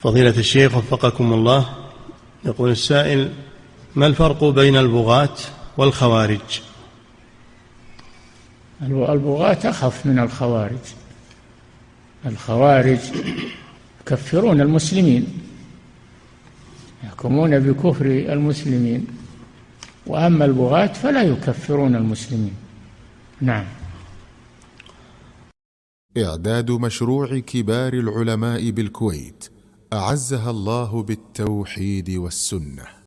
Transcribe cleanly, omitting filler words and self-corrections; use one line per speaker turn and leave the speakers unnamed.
فضيلة الشيخ وفقكم الله، يقول السائل: ما الفرق بين البغاة والخوارج؟
البغاة أخف من الخوارج. الخوارج يكفرون المسلمين، يحكمون بكفر المسلمين، وأما البغاة فلا يكفرون المسلمين. نعم.
إعداد مشروع كبار العلماء بالكويت أعزها الله بالتوحيد والسنة.